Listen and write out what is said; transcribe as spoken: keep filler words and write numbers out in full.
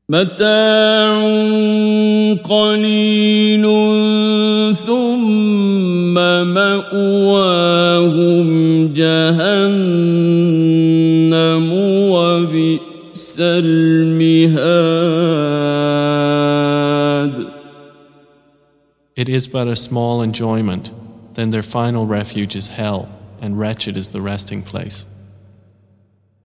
متاع قليل ثم مأواهم جهنم وبئس المهاد. It is but a small enjoyment, then their final refuge is hell, and wretched is the resting place.